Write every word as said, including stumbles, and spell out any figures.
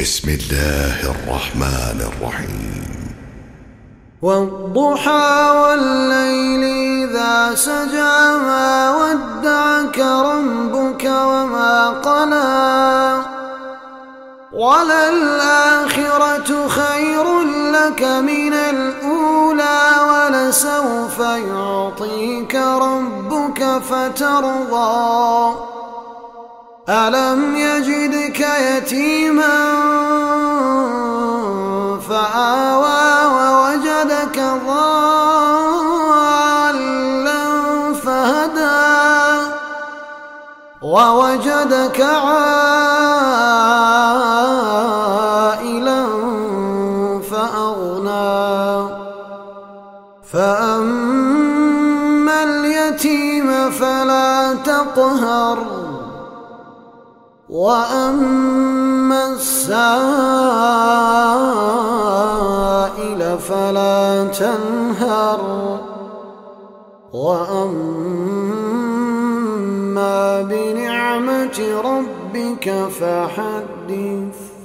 بسم الله الرحمن الرحيم. والضحى والليل إذا سجى ما ودعك ربك وما قلى وللآخرة خير لك من الأولى ولسوف يعطيك ربك فترضى ألم يجدك يتيما فآوى ووجدك ضالا فهدى ووجدك عائلا فأغنى فأما اليتيم فلا تقهر وأما السائل فلا تنهر وأما بنعمة ربك فحدث.